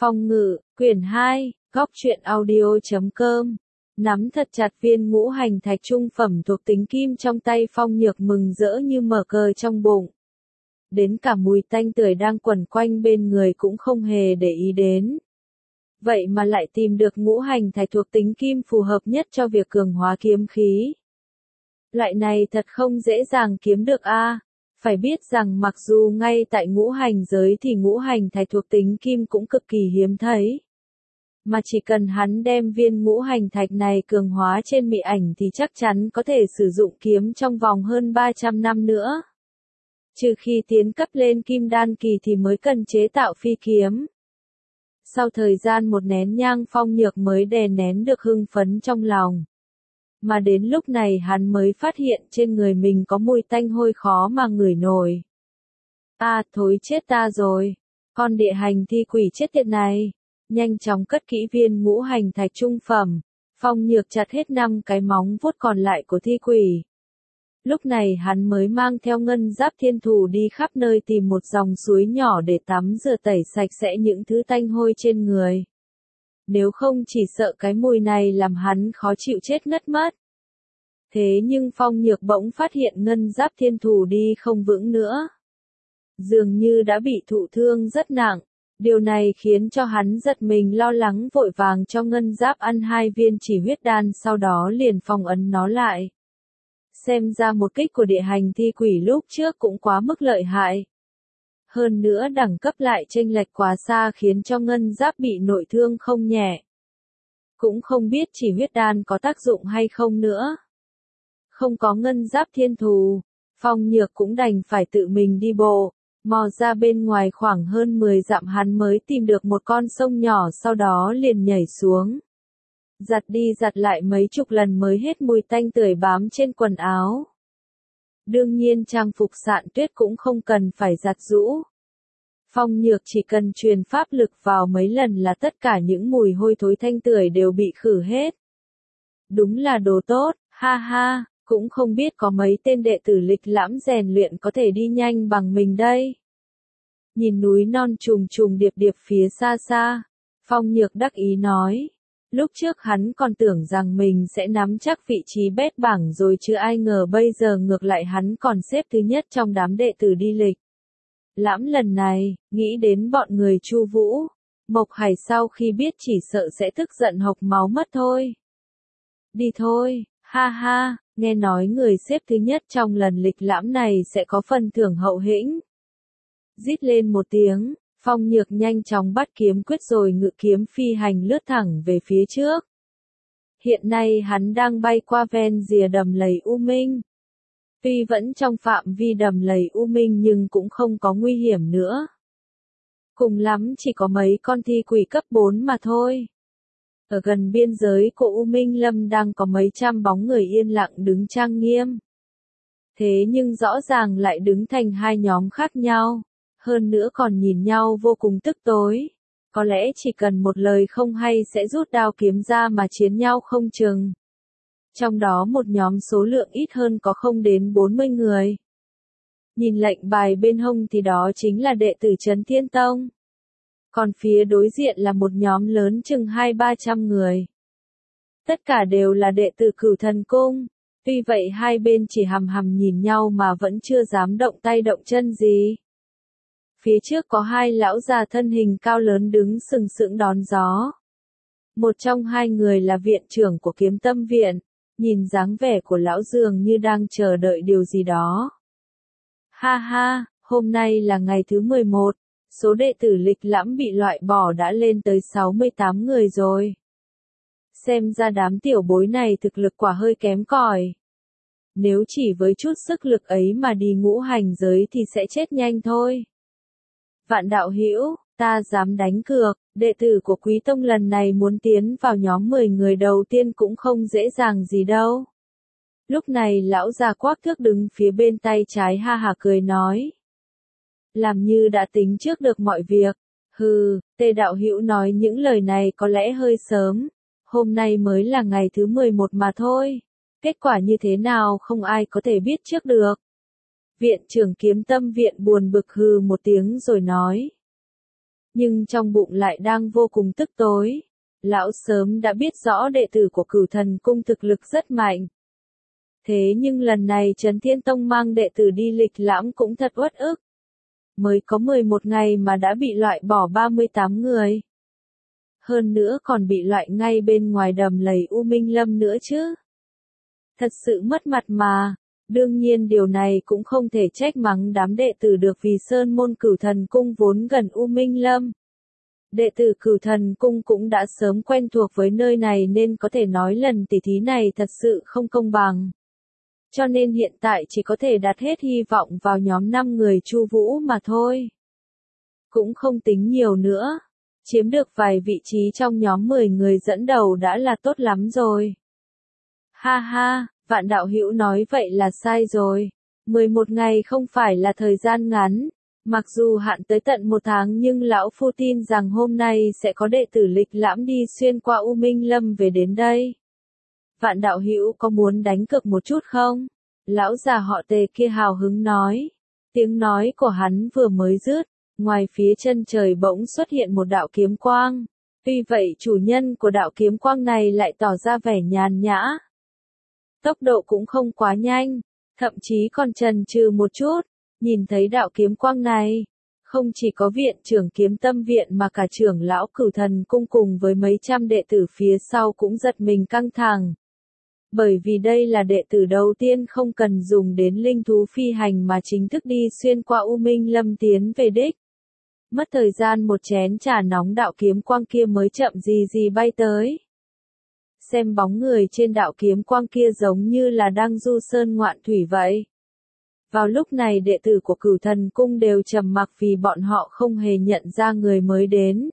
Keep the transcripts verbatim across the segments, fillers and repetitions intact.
Phong ngự, quyển hai, góc truyện audio chấm com. Nắm thật chặt viên ngũ hành thạch trung phẩm thuộc tính kim trong tay Phong Nhược mừng rỡ như mở cờ trong bụng. Đến cả mùi tanh tưởi đang quẩn quanh bên người cũng không hề để ý đến. Vậy mà lại tìm được ngũ hành thạch thuộc tính kim phù hợp nhất cho việc cường hóa kiếm khí. Loại này thật không dễ dàng kiếm được a. Phải biết rằng mặc dù ngay tại ngũ hành giới thì ngũ hành thạch thuộc tính kim cũng cực kỳ hiếm thấy. Mà chỉ cần hắn đem viên ngũ hành thạch này cường hóa trên mị ảnh thì chắc chắn có thể sử dụng kiếm trong vòng hơn ba trăm năm nữa. Trừ khi tiến cấp lên kim đan kỳ thì mới cần chế tạo phi kiếm. Sau thời gian một nén nhang Phong Nhược mới đè nén được hưng phấn trong lòng. Mà đến lúc này hắn mới phát hiện trên người mình có mùi tanh hôi khó mà ngửi nổi. À, thối chết ta rồi. Con địa hành thi quỷ chết tiệt này. Nhanh chóng cất kỹ viên ngũ hành thạch trung phẩm. Phong Nhược chặt hết năm cái móng vuốt còn lại của thi quỷ. Lúc này hắn mới mang theo ngân giáp thiên thù đi khắp nơi tìm một dòng suối nhỏ để tắm rửa tẩy sạch sẽ những thứ tanh hôi trên người. Nếu không chỉ sợ cái mùi này làm hắn khó chịu chết ngất mất. Thế nhưng Phong Nhược bỗng phát hiện ngân giáp thiên thù đi không vững nữa. Dường như đã bị thụ thương rất nặng. Điều này khiến cho hắn giật mình lo lắng vội vàng cho ngân giáp ăn hai viên chỉ huyết đan sau đó liền phong ấn nó lại. Xem ra một kích của địa hành thi quỷ lúc trước cũng quá mức lợi hại. Hơn nữa đẳng cấp lại chênh lệch quá xa khiến cho ngân giáp bị nội thương không nhẹ. Cũng không biết chỉ huyết đan có tác dụng hay không nữa. Không có ngân giáp thiên thù, Phong Nhược cũng đành phải tự mình đi bộ, mò ra bên ngoài khoảng hơn mười dặm hắn mới tìm được một con sông nhỏ sau đó liền nhảy xuống. Giặt đi giặt lại mấy chục lần mới hết mùi tanh tưởi bám trên quần áo. Đương nhiên trang phục Sạn Tuyết cũng không cần phải giặt giũ. Phong Nhược chỉ cần truyền pháp lực vào mấy lần là tất cả những mùi hôi thối thanh tưởi đều bị khử hết. Đúng là đồ tốt, ha ha, cũng không biết có mấy tên đệ tử lịch lãm rèn luyện có thể đi nhanh bằng mình đây. Nhìn núi non trùng trùng điệp điệp phía xa xa, Phong Nhược đắc ý nói. Lúc trước hắn còn tưởng rằng mình sẽ nắm chắc vị trí bét bảng rồi chứ ai ngờ bây giờ ngược lại hắn còn xếp thứ nhất trong đám đệ tử đi lịch lãm lần này, nghĩ đến bọn người Chu Vũ, Mộc Hải sau khi biết chỉ sợ sẽ tức giận hộc máu mất thôi. Đi thôi, ha ha, nghe nói người xếp thứ nhất trong lần lịch lãm này sẽ có phần thưởng hậu hĩnh. Rít lên một tiếng. Phong Nhược nhanh chóng bắt kiếm quyết rồi ngự kiếm phi hành lướt thẳng về phía trước. Hiện nay hắn đang bay qua ven rìa đầm lầy U Minh. Tuy vẫn trong phạm vi đầm lầy U Minh nhưng cũng không có nguy hiểm nữa. Cùng lắm chỉ có mấy con thi quỷ cấp bốn mà thôi. Ở gần biên giới của U Minh Lâm đang có mấy trăm bóng người yên lặng đứng trang nghiêm. Thế nhưng rõ ràng lại đứng thành hai nhóm khác nhau. Hơn nữa còn nhìn nhau vô cùng tức tối. Có lẽ chỉ cần một lời không hay sẽ rút đao kiếm ra mà chiến nhau không chừng. Trong đó một nhóm số lượng ít hơn có không đến bốn mươi người. Nhìn lệnh bài bên hông thì đó chính là đệ tử Trấn Thiên Tông. Còn phía đối diện là một nhóm lớn chừng hai ba trăm người. Tất cả đều là đệ tử Cửu Thần Cung. Tuy vậy hai bên chỉ hằm hằm nhìn nhau mà vẫn chưa dám động tay động chân gì. Phía trước có hai lão già thân hình cao lớn đứng sừng sững đón gió. Một trong hai người là viện trưởng của Kiếm Tâm Viện, nhìn dáng vẻ của lão dường như đang chờ đợi điều gì đó. Ha ha, hôm nay là ngày thứ mười một, số đệ tử lịch lãm bị loại bỏ đã lên tới sáu mươi tám người rồi. Xem ra đám tiểu bối này thực lực quả hơi kém cỏi. Nếu chỉ với chút sức lực ấy mà đi ngũ hành giới thì sẽ chết nhanh thôi. Vạn đạo hữu, ta dám đánh cược, đệ tử của Quý Tông lần này muốn tiến vào nhóm mười người đầu tiên cũng không dễ dàng gì đâu. Lúc này lão già Quác Thước đứng phía bên tay trái ha hả cười nói. Làm như đã tính trước được mọi việc. Hừ, Tề đạo hữu nói những lời này có lẽ hơi sớm. Hôm nay mới là ngày thứ mười một mà thôi. Kết quả như thế nào không ai có thể biết trước được. Viện trưởng Kiếm Tâm Viện buồn bực hừ một tiếng rồi nói. nhưng trong bụng lại đang vô cùng tức tối. Lão sớm đã biết rõ đệ tử của Cửu Thần Cung thực lực rất mạnh. Thế nhưng lần này Trấn Thiên Tông mang đệ tử đi lịch lãm cũng thật uất ức. Mới có mười một ngày mà đã bị loại bỏ ba mươi tám người. Hơn nữa còn bị loại ngay bên ngoài đầm lầy U Minh Lâm nữa chứ. Thật sự mất mặt mà. Đương nhiên điều này cũng không thể trách mắng đám đệ tử được vì Sơn môn Cửu Thần Cung vốn gần U Minh Lâm. Đệ tử Cửu Thần Cung cũng đã sớm quen thuộc với nơi này nên có thể nói lần tỉ thí này thật sự không công bằng. Cho nên hiện tại chỉ có thể đặt hết hy vọng vào nhóm năm người Chu Vũ mà thôi. Cũng không tính nhiều nữa. Chiếm được vài vị trí trong nhóm mười người dẫn đầu đã là tốt lắm rồi. Ha ha, Vạn đạo hữu nói vậy là sai rồi. mười một ngày không phải là thời gian ngắn. Mặc dù hạn tới tận một tháng nhưng lão phu tin rằng hôm nay sẽ có đệ tử lịch lãm đi xuyên qua U Minh Lâm về đến đây. Vạn đạo hữu có muốn đánh cược một chút không? Lão già họ Tề kia hào hứng nói. Tiếng nói của hắn vừa mới dứt, ngoài phía chân trời bỗng xuất hiện một đạo kiếm quang. Tuy vậy chủ nhân của đạo kiếm quang này lại tỏ ra vẻ nhàn nhã. Tốc độ cũng không quá nhanh, thậm chí còn chần chừ một chút. Nhìn thấy đạo kiếm quang này, không chỉ có viện trưởng Kiếm Tâm Viện mà cả trưởng lão Cửu Thần Cung cùng với mấy trăm đệ tử phía sau cũng giật mình căng thẳng. Bởi vì đây là đệ tử đầu tiên không cần dùng đến linh thú phi hành mà chính thức đi xuyên qua U Minh Lâm tiến về đích. Mất thời gian một chén trà nóng đạo kiếm quang kia mới chậm gì gì bay tới. Xem bóng người trên đạo kiếm quang kia giống như là đang du sơn ngoạn thủy vậy. Vào lúc này đệ tử của Cửu Thần Cung đều trầm mặc vì bọn họ không hề nhận ra người mới đến.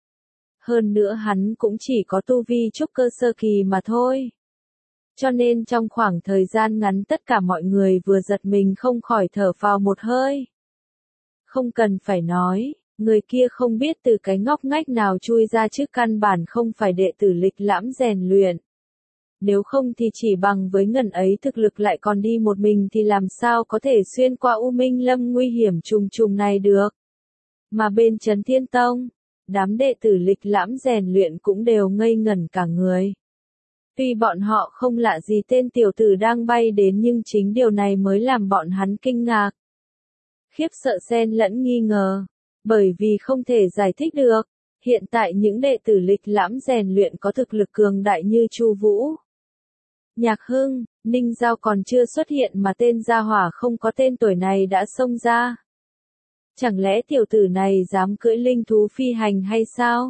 Hơn nữa hắn cũng chỉ có tu vi trúc cơ sơ kỳ mà thôi. Cho nên trong khoảng thời gian ngắn tất cả mọi người vừa giật mình không khỏi thở phào một hơi. Không cần phải nói, người kia không biết từ cái ngóc ngách nào chui ra chứ căn bản không phải đệ tử lịch lãm rèn luyện. Nếu không thì chỉ bằng với ngần ấy thực lực lại còn đi một mình thì làm sao có thể xuyên qua U Minh Lâm nguy hiểm trùng trùng này được. Mà bên Trấn Thiên Tông, đám đệ tử lịch lãm rèn luyện cũng đều ngây ngẩn cả người. Tuy bọn họ không lạ gì tên tiểu tử đang bay đến nhưng chính điều này mới làm bọn hắn kinh ngạc. Khiếp sợ xen lẫn nghi ngờ, bởi vì không thể giải thích được. Hiện tại những đệ tử lịch lãm rèn luyện có thực lực cường đại như Chu Vũ, Nhạc Hưng, Ninh Giao còn chưa xuất hiện mà tên gia hỏa không có tên tuổi này đã xông ra. Chẳng lẽ tiểu tử này dám cưỡi linh thú phi hành hay sao?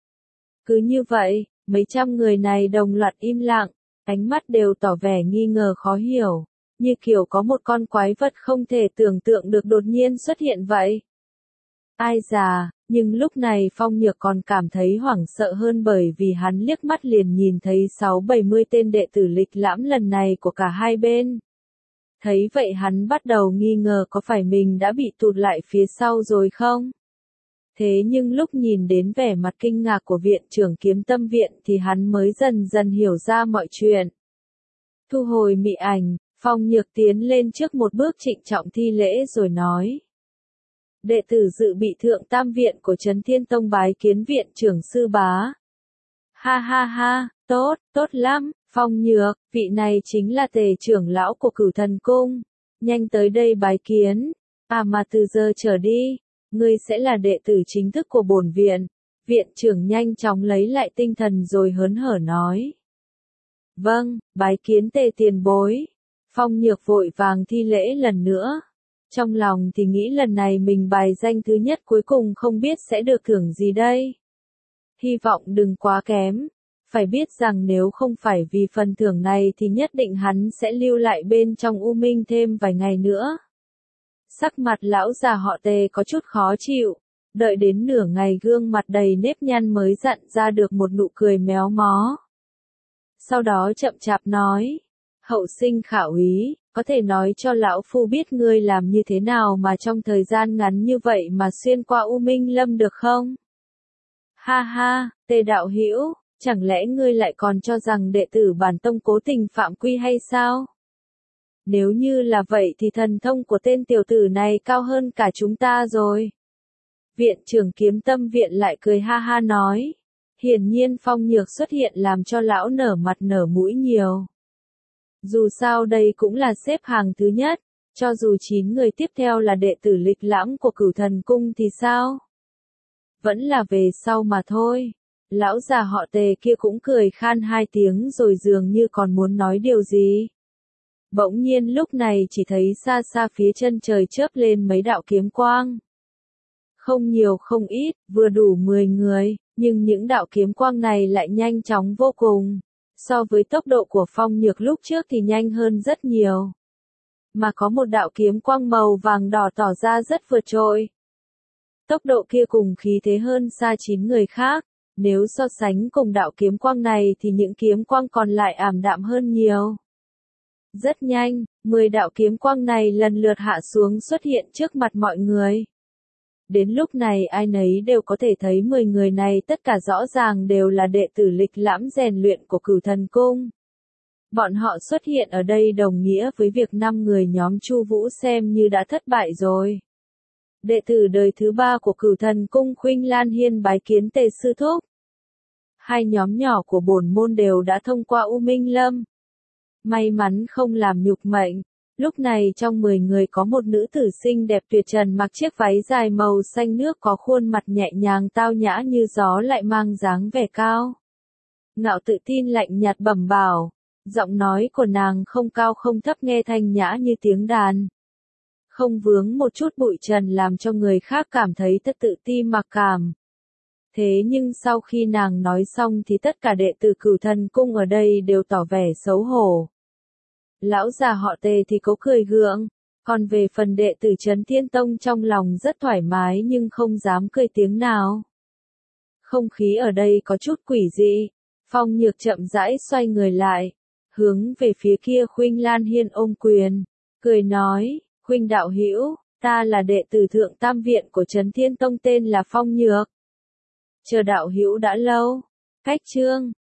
Cứ như vậy, mấy trăm người này đồng loạt im lặng, ánh mắt đều tỏ vẻ nghi ngờ khó hiểu, như kiểu có một con quái vật không thể tưởng tượng được đột nhiên xuất hiện vậy. Ai già, nhưng lúc này Phong Nhược còn cảm thấy hoảng sợ hơn bởi vì hắn liếc mắt liền nhìn thấy sáu bảy mươi tên đệ tử lịch lãm lần này của cả hai bên. Thấy vậy hắn bắt đầu nghi ngờ có phải mình đã bị tụt lại phía sau rồi không? Thế nhưng lúc nhìn đến vẻ mặt kinh ngạc của viện trưởng Kiếm Tâm Viện thì hắn mới dần dần hiểu ra mọi chuyện. Thu hồi mị ảnh, Phong Nhược tiến lên trước một bước trịnh trọng thi lễ rồi nói. Đệ tử dự bị thượng tam viện của Trấn Thiên Tông bái kiến viện trưởng sư bá. Ha ha ha, tốt, tốt lắm, Phong Nhược, vị này chính là Tề trưởng lão của Cửu Thần Cung. Nhanh tới đây bái kiến. À mà từ giờ trở đi, ngươi sẽ là đệ tử chính thức của bổn viện. Viện trưởng nhanh chóng lấy lại tinh thần rồi hớn hở nói. Vâng, bái kiến Tề tiền bối. Phong Nhược vội vàng thi lễ lần nữa. Trong lòng thì nghĩ lần này mình bài danh thứ nhất cuối cùng không biết sẽ được thưởng gì đây. Hy vọng đừng quá kém. Phải biết rằng nếu không phải vì phần thưởng này thì nhất định hắn sẽ lưu lại bên trong U Minh thêm vài ngày nữa. Sắc mặt lão già họ Tề có chút khó chịu. Đợi đến nửa ngày gương mặt đầy nếp nhăn mới dặn ra được một nụ cười méo mó. Sau đó chậm chạp nói. Hậu sinh khả úy, có thể nói cho lão phu biết ngươi làm như thế nào mà trong thời gian ngắn như vậy mà xuyên qua U Minh Lâm được không? Ha ha, Tề đạo hữu, chẳng lẽ ngươi lại còn cho rằng đệ tử bản tông cố tình phạm quy hay sao? Nếu như là vậy thì thần thông của tên tiểu tử này cao hơn cả chúng ta rồi. Viện trưởng Kiếm Tâm Viện lại cười ha ha nói. Hiển nhiên Phong Nhược xuất hiện làm cho lão nở mặt nở mũi nhiều. Dù sao đây cũng là xếp hàng thứ nhất, cho dù chín người tiếp theo là đệ tử lịch lãm của Cửu Thần Cung thì sao? Vẫn là về sau mà thôi. Lão già họ Tề kia cũng cười khan hai tiếng rồi dường như còn muốn nói điều gì. Bỗng nhiên lúc này chỉ thấy xa xa phía chân trời chớp lên mấy đạo kiếm quang. Không nhiều không ít, vừa đủ mười người, nhưng những đạo kiếm quang này lại nhanh chóng vô cùng. So với tốc độ của Phong Nhược lúc trước thì nhanh hơn rất nhiều. Mà có một đạo kiếm quang màu vàng đỏ tỏ ra rất vượt trội. Tốc độ kia cùng khí thế hơn xa chín người khác. Nếu so sánh cùng đạo kiếm quang này thì những kiếm quang còn lại ảm đạm hơn nhiều. Rất nhanh, mười đạo kiếm quang này lần lượt hạ xuống xuất hiện trước mặt mọi người. Đến lúc này ai nấy đều có thể thấy mười người này tất cả rõ ràng đều là đệ tử lịch lãm rèn luyện của Cửu Thần Cung. Bọn họ xuất hiện ở đây đồng nghĩa với việc năm người nhóm Chu Vũ xem như đã thất bại rồi. Đệ tử đời thứ ba của Cửu Thần Cung Khuynh Lan Hiên bái kiến Tề sư thúc. Hai nhóm nhỏ của bổn môn đều đã thông qua U Minh Lâm. May mắn không làm nhục mệnh. Lúc này trong mười người có một nữ tử xinh đẹp tuyệt trần mặc chiếc váy dài màu xanh nước có khuôn mặt nhẹ nhàng tao nhã như gió lại mang dáng vẻ cao. Ngạo tự tin lạnh nhạt bẩm bảo. Giọng nói của nàng không cao không thấp nghe thanh nhã như tiếng đàn. Không vướng một chút bụi trần làm cho người khác cảm thấy thật tự ti mặc cảm. Thế nhưng sau khi nàng nói xong thì tất cả đệ tử Cửu Thần Cung ở đây đều tỏ vẻ xấu hổ. Lão già họ Tề thì có cười gượng, còn về phần đệ tử Trấn Thiên Tông trong lòng rất thoải mái nhưng không dám cười tiếng nào. Không khí ở đây có chút quỷ dị, Phong Nhược chậm rãi xoay người lại, hướng về phía kia Khuynh Lan Hiên ôm quyền, cười nói, Khuynh đạo hữu, ta là đệ tử Thượng Tam Viện của Trấn Thiên Tông tên là Phong Nhược. Chờ đạo hữu đã lâu. Cách chương